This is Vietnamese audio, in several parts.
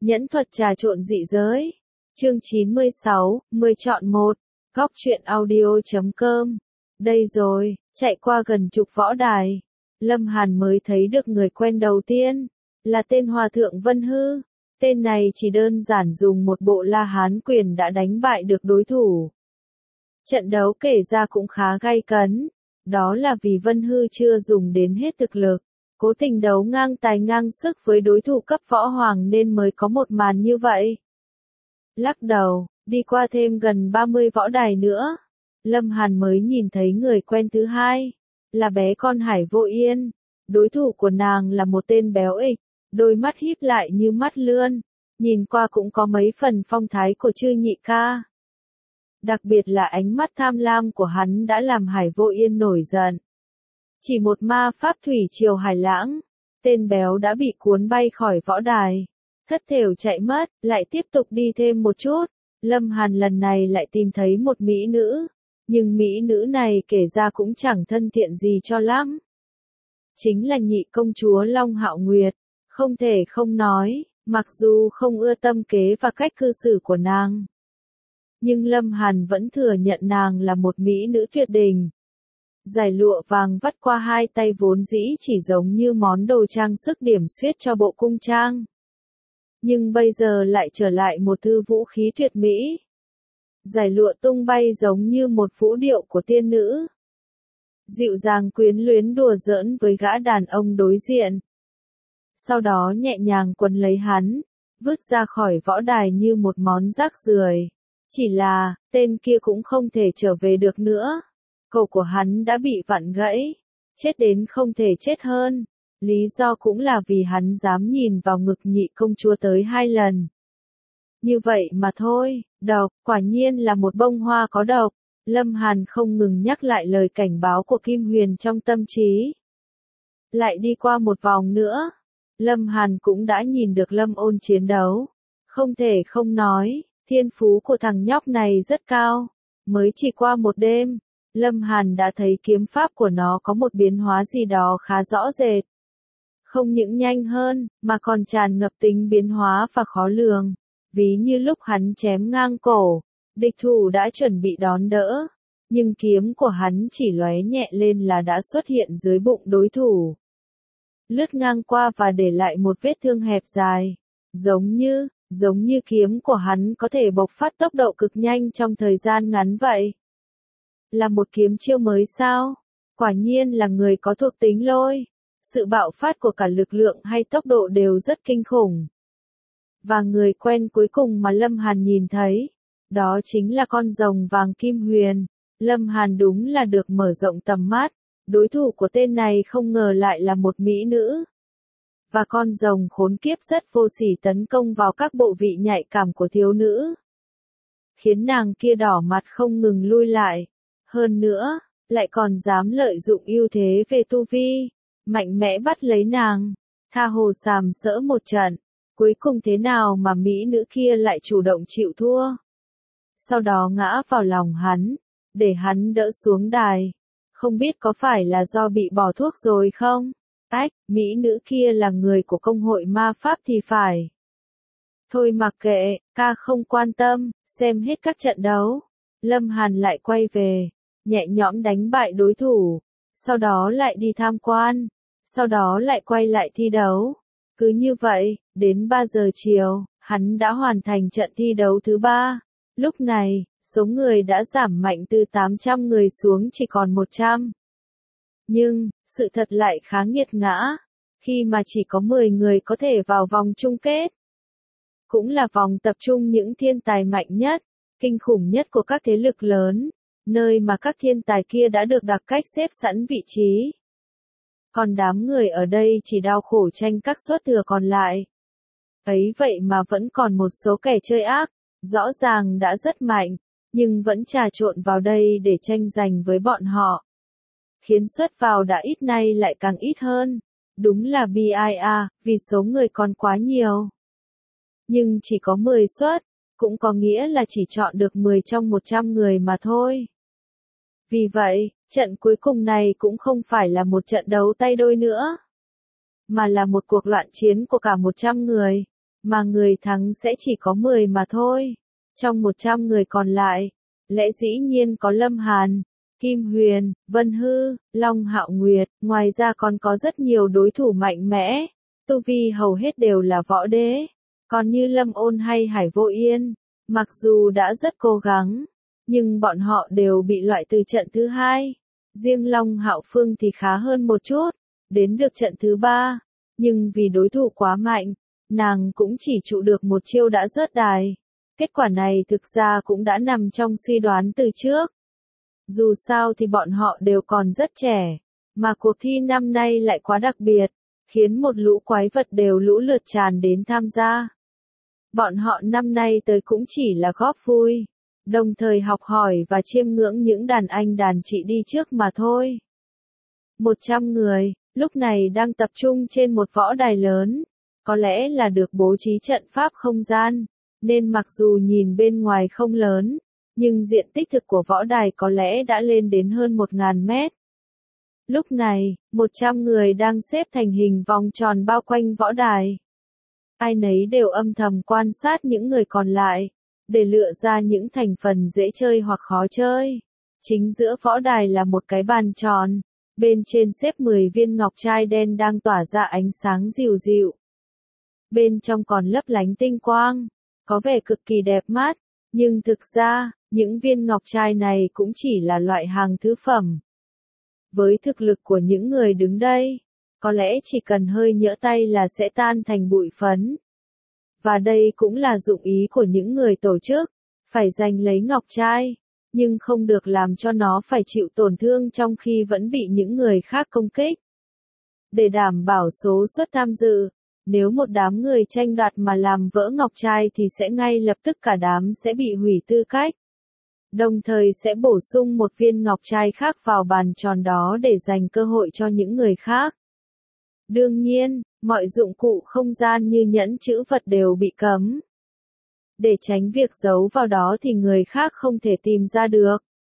Nhẫn thuật trà trộn dị giới. Chương 96, 10 chọn 1. Góc truyện audio.com. Đây rồi, chạy qua gần chục võ đài. Lâm Hàn mới thấy được người quen đầu tiên. Là tên Hòa Thượng Vân Hư. Tên này chỉ đơn giản dùng một bộ La Hán quyền đã đánh bại được đối thủ. Trận đấu kể ra cũng khá gay cấn. Đó là vì Vân Hư chưa dùng đến hết thực lực. Cố tình đấu ngang tài ngang sức với đối thủ cấp võ hoàng nên mới có một màn như vậy. Lắc đầu, đi qua thêm gần 30 võ đài nữa. Lâm Hàn mới nhìn thấy người quen thứ hai. Là bé con Hải Vô Yên. Đối thủ của nàng là một tên béo ịch. Đôi mắt híp lại như mắt lươn. Nhìn qua cũng có mấy phần phong thái của Chư Nhị Ca. Đặc biệt là ánh mắt tham lam của hắn đã làm Hải Vô Yên nổi giận. Chỉ một ma pháp thủy triều hải lãng, tên béo đã bị cuốn bay khỏi võ đài. Thất thểu chạy mất, lại tiếp tục đi thêm một chút. Lâm Hàn lần này lại tìm thấy một mỹ nữ. Nhưng mỹ nữ này kể ra cũng chẳng thân thiện gì cho lắm. Chính là nhị công chúa Long Hạo Nguyệt. Không thể không nói, mặc dù không ưa tâm kế và cách cư xử của nàng. Nhưng Lâm Hàn vẫn thừa nhận nàng là một mỹ nữ tuyệt đỉnh. Dải lụa vàng vắt qua hai tay vốn dĩ chỉ giống như món đồ trang sức điểm xuyết cho bộ cung trang. Nhưng bây giờ lại trở lại một thư vũ khí tuyệt mỹ. Dải lụa tung bay giống như một vũ điệu của tiên nữ. Dịu dàng quyến luyến đùa giỡn với gã đàn ông đối diện. Sau đó nhẹ nhàng quấn lấy hắn, vứt ra khỏi võ đài như một món rác rưởi. Chỉ là, tên kia cũng không thể trở về được nữa. Cổ của hắn đã bị vặn gãy, chết đến không thể chết hơn. Lý do cũng là vì hắn dám nhìn vào ngực nhị công chúa tới 2 lần. Như vậy mà thôi, độc, quả nhiên là một bông hoa có độc. Lâm Hàn không ngừng nhắc lại lời cảnh báo của Kim Huyền trong tâm trí. Lại đi qua một vòng nữa, Lâm Hàn cũng đã nhìn được Lâm Ôn chiến đấu. Không thể không nói, thiên phú của thằng nhóc này rất cao. Mới chỉ qua một đêm, Lâm Hàn đã thấy kiếm pháp của nó có một biến hóa gì đó khá rõ rệt. Không những nhanh hơn, mà còn tràn ngập tính biến hóa và khó lường. Ví như lúc hắn chém ngang cổ, địch thủ đã chuẩn bị đón đỡ. Nhưng kiếm của hắn chỉ lóe nhẹ lên là đã xuất hiện dưới bụng đối thủ. Lướt ngang qua và để lại một vết thương hẹp dài. Giống như kiếm của hắn có thể bộc phát tốc độ cực nhanh trong thời gian ngắn vậy. Là một kiếm chiêu mới sao? Quả nhiên là người có thuộc tính lôi. Sự bạo phát của cả lực lượng hay tốc độ đều rất kinh khủng. Và người quen cuối cùng mà Lâm Hàn nhìn thấy, đó chính là con rồng vàng Kim Huyền. Lâm Hàn đúng là được mở rộng tầm mắt. Đối thủ của tên này không ngờ lại là một mỹ nữ. Và con rồng khốn kiếp rất vô sỉ tấn công vào các bộ vị nhạy cảm của thiếu nữ. Khiến nàng kia đỏ mặt không ngừng lui lại. Hơn nữa, lại còn dám lợi dụng ưu thế về tu vi. Mạnh mẽ bắt lấy nàng. Tha hồ sàm sỡ một trận. Cuối cùng thế nào mà mỹ nữ kia lại chủ động chịu thua. Sau đó ngã vào lòng hắn. Để hắn đỡ xuống đài. Không biết có phải là do bị bỏ thuốc rồi không? Mỹ nữ kia là người của công hội ma pháp thì phải. Thôi mặc kệ, ca không quan tâm, xem hết các trận đấu. Lâm Hàn lại quay về, nhẹ nhõm đánh bại đối thủ. Sau đó lại đi tham quan. Sau đó lại quay lại thi đấu. Cứ như vậy, đến 3 giờ chiều, hắn đã hoàn thành trận thi đấu thứ 3. Lúc này, số người đã giảm mạnh từ 800 người xuống chỉ còn 100. Nhưng, sự thật lại khá nghiệt ngã, khi mà chỉ có 10 người có thể vào vòng chung kết. Cũng là vòng tập trung những thiên tài mạnh nhất, kinh khủng nhất của các thế lực lớn, nơi mà các thiên tài kia đã được đặc cách xếp sẵn vị trí. Còn đám người ở đây chỉ đau khổ tranh các suất thừa còn lại. Ấy vậy mà vẫn còn một số kẻ chơi ác, rõ ràng đã rất mạnh, nhưng vẫn trà trộn vào đây để tranh giành với bọn họ. Khiến suất vào đã ít nay lại càng ít hơn. Đúng là BIA, vì số người còn quá nhiều. Nhưng chỉ có 10 suất, cũng có nghĩa là chỉ chọn được 10 trong 100 người mà thôi. Vì vậy, trận cuối cùng này cũng không phải là một trận đấu tay đôi nữa. Mà là một cuộc loạn chiến của cả 100 người. mà người thắng sẽ chỉ có 10 mà thôi. Trong 100 người còn lại, lẽ dĩ nhiên có Lâm Hàn, Kim Huyền, Vân Hư, Long Hạo Nguyệt, ngoài ra còn có rất nhiều đối thủ mạnh mẽ, tu vi hầu hết đều là võ đế, còn như Lâm Ôn hay Hải Vô Yên, mặc dù đã rất cố gắng, nhưng bọn họ đều bị loại từ trận thứ 2. Riêng Long Hạo Phương thì khá hơn một chút, đến được trận thứ 3, nhưng vì đối thủ quá mạnh, nàng cũng chỉ trụ được một chiêu đã rớt đài. Kết quả này thực ra cũng đã nằm trong suy đoán từ trước. Dù sao thì bọn họ đều còn rất trẻ, mà cuộc thi năm nay lại quá đặc biệt, khiến một lũ quái vật đều lũ lượt tràn đến tham gia. Bọn họ năm nay tới cũng chỉ là góp vui, đồng thời học hỏi và chiêm ngưỡng những đàn anh đàn chị đi trước mà thôi. 100 người, lúc này đang tập trung trên một võ đài lớn, có lẽ là được bố trí trận pháp không gian, nên mặc dù nhìn bên ngoài không lớn, nhưng diện tích thực của võ đài có lẽ đã lên đến hơn 1.000 mét. Lúc này, 100 người đang xếp thành hình vòng tròn bao quanh võ đài. Ai nấy đều âm thầm quan sát những người còn lại, để lựa ra những thành phần dễ chơi hoặc khó chơi. Chính giữa võ đài là một cái bàn tròn, bên trên xếp 10 viên ngọc trai đen đang tỏa ra ánh sáng dịu dịu. Bên trong còn lấp lánh tinh quang, có vẻ cực kỳ đẹp mắt, nhưng thực ra, những viên ngọc trai này cũng chỉ là loại hàng thứ phẩm. Với thực lực của những người đứng đây, có lẽ chỉ cần hơi nhỡ tay là sẽ tan thành bụi phấn. Và đây cũng là dụng ý của những người tổ chức, phải giành lấy ngọc trai, nhưng không được làm cho nó phải chịu tổn thương trong khi vẫn bị những người khác công kích. Để đảm bảo số suất tham dự, nếu một đám người tranh đoạt mà làm vỡ ngọc trai thì sẽ ngay lập tức cả đám sẽ bị hủy tư cách. Đồng thời sẽ bổ sung một viên ngọc trai khác vào bàn tròn đó để dành cơ hội cho những người khác. Đương nhiên, mọi dụng cụ không gian như nhẫn trữ vật đều bị cấm. Để tránh việc giấu vào đó thì người khác không thể tìm ra được.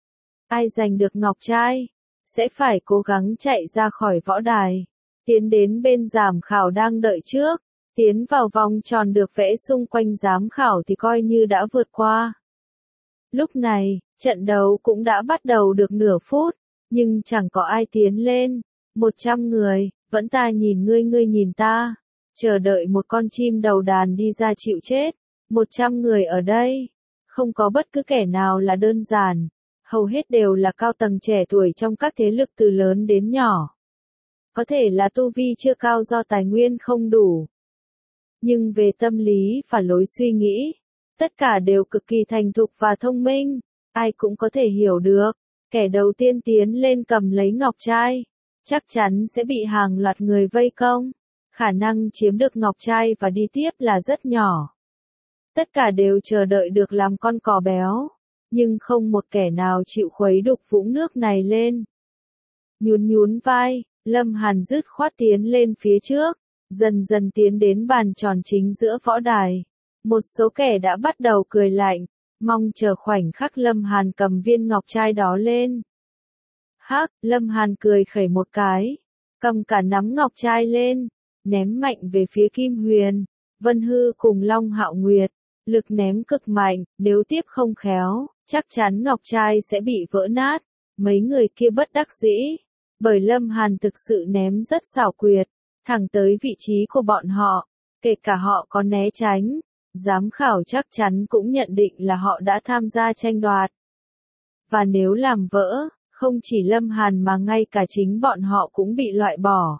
Ai giành được ngọc trai, sẽ phải cố gắng chạy ra khỏi võ đài, tiến đến bên giám khảo đang đợi trước, tiến vào vòng tròn được vẽ xung quanh giám khảo thì coi như đã vượt qua. Lúc này, trận đấu cũng đã bắt đầu được nửa phút, nhưng chẳng có ai tiến lên. 100 người, vẫn ta nhìn ngươi ngươi nhìn ta, chờ đợi một con chim đầu đàn đi ra chịu chết. 100 người ở đây, không có bất cứ kẻ nào là đơn giản, hầu hết đều là cao tầng trẻ tuổi trong các thế lực từ lớn đến nhỏ. Có thể là tu vi chưa cao do tài nguyên không đủ. Nhưng về tâm lý và lối suy nghĩ, tất cả đều cực kỳ thành thục và thông minh, ai cũng có thể hiểu được, kẻ đầu tiên tiến lên cầm lấy ngọc trai, chắc chắn sẽ bị hàng loạt người vây công, khả năng chiếm được ngọc trai và đi tiếp là rất nhỏ. Tất cả đều chờ đợi được làm con cò béo, nhưng không một kẻ nào chịu khuấy đục vũng nước này lên. Nhún nhún vai, Lâm Hàn dứt khoát tiến lên phía trước, dần dần tiến đến bàn tròn chính giữa võ đài. Một số kẻ đã bắt đầu cười lạnh, mong chờ khoảnh khắc Lâm Hàn cầm viên ngọc trai đó lên. Hắc, Lâm Hàn cười khẩy một cái, cầm cả nắm ngọc trai lên, ném mạnh về phía Kim Huyền, Vân Hư cùng Long Hạo Nguyệt. Lực ném cực mạnh, nếu tiếp không khéo, chắc chắn ngọc trai sẽ bị vỡ nát. Mấy người kia bất đắc dĩ, bởi Lâm Hàn thực sự ném rất xảo quyệt, thẳng tới vị trí của bọn họ, kể cả họ có né tránh. Giám khảo chắc chắn cũng nhận định là họ đã tham gia tranh đoạt. Và nếu làm vỡ, không chỉ Lâm Hàn mà ngay cả chính bọn họ cũng bị loại bỏ.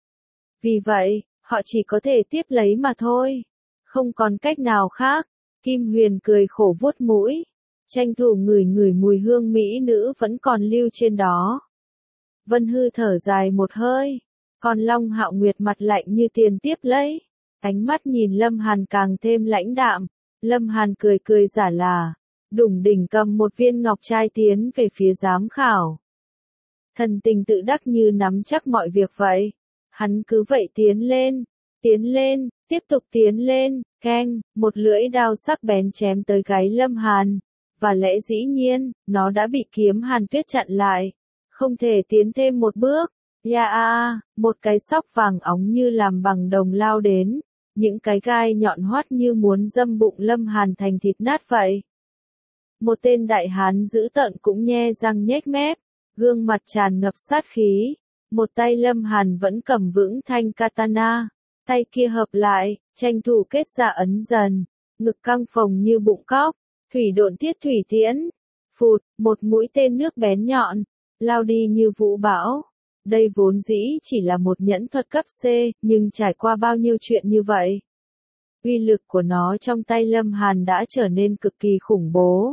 Vì vậy, họ chỉ có thể tiếp lấy mà thôi. Không còn cách nào khác. Kim Huyền cười khổ vuốt mũi, tranh thủ ngửi ngửi mùi hương mỹ nữ vẫn còn lưu trên đó. Vân Hư thở dài một hơi, còn Long Hạo Nguyệt mặt lạnh như tiền tiếp lấy, ánh mắt nhìn Lâm Hàn càng thêm lãnh đạm. Lâm Hàn cười cười giả là, đủng đỉnh cầm một viên ngọc trai tiến về phía giám khảo. Thần tình tự đắc như nắm chắc mọi việc vậy. Hắn cứ vậy tiến lên, tiếp tục tiến lên, keng, một lưỡi đao sắc bén chém tới gáy Lâm Hàn, và lẽ dĩ nhiên, nó đã bị kiếm Hàn Tuyết chặn lại, không thể tiến thêm một bước. Một cái sóc vàng óng như làm bằng đồng lao đến, những cái gai nhọn hoắt như muốn đâm bụng Lâm Hàn thành thịt nát vậy. Một tên đại hán dữ tợn cũng nhe răng nhếch mép, gương mặt tràn ngập sát khí. Một tay Lâm Hàn vẫn cầm vững thanh katana, tay kia hợp lại, tranh thủ kết ra ấn dần, ngực căng phồng như bụng cóc, thủy độn tiết thủy tiễn. Phụt, một mũi tên nước bén nhọn, lao đi như vũ bão. Đây vốn dĩ chỉ là một nhẫn thuật cấp C, nhưng trải qua bao nhiêu chuyện như vậy. Uy lực của nó trong tay Lâm Hàn đã trở nên cực kỳ khủng bố.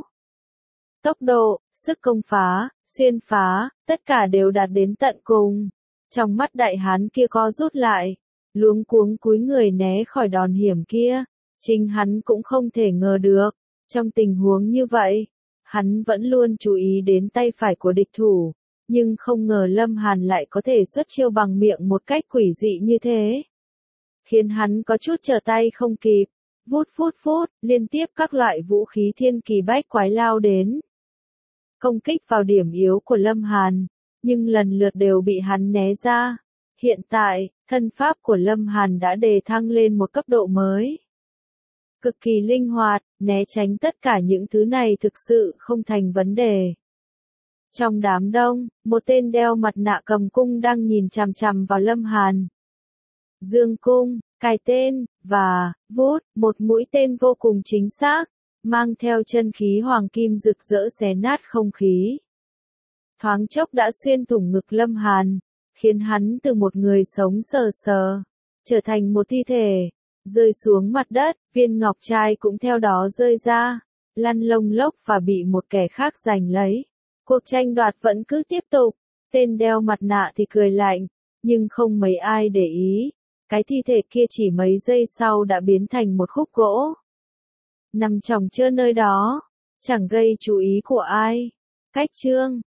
Tốc độ, sức công phá, xuyên phá, tất cả đều đạt đến tận cùng. Trong mắt đại hán kia co rút lại, luống cuống cúi người né khỏi đòn hiểm kia. Chính hắn cũng không thể ngờ được. Trong tình huống như vậy, hắn vẫn luôn chú ý đến tay phải của địch thủ. Nhưng không ngờ Lâm Hàn lại có thể xuất chiêu bằng miệng một cách quỷ dị như thế. Khiến hắn có chút trở tay không kịp. Vút vút vút, liên tiếp các loại vũ khí thiên kỳ bách quái lao đến. Công kích vào điểm yếu của Lâm Hàn, nhưng lần lượt đều bị hắn né ra. Hiện tại, thân pháp của Lâm Hàn đã đề thăng lên một cấp độ mới. Cực kỳ linh hoạt, né tránh tất cả những thứ này thực sự không thành vấn đề. Trong đám đông, một tên đeo mặt nạ cầm cung đang nhìn chằm chằm vào Lâm Hàn. Dương cung, cài tên, và, vút, một mũi tên vô cùng chính xác, mang theo chân khí hoàng kim rực rỡ xé nát không khí. Thoáng chốc đã xuyên thủng ngực Lâm Hàn, khiến hắn từ một người sống sờ sờ, trở thành một thi thể, rơi xuống mặt đất, viên ngọc trai cũng theo đó rơi ra, lăn lông lốc và bị một kẻ khác giành lấy. Cuộc tranh đoạt vẫn cứ tiếp tục, tên đeo mặt nạ thì cười lạnh, nhưng không mấy ai để ý. Cái thi thể kia chỉ mấy giây sau đã biến thành một khúc gỗ. Nằm chồng chơ nơi đó, chẳng gây chú ý của ai. Cách chương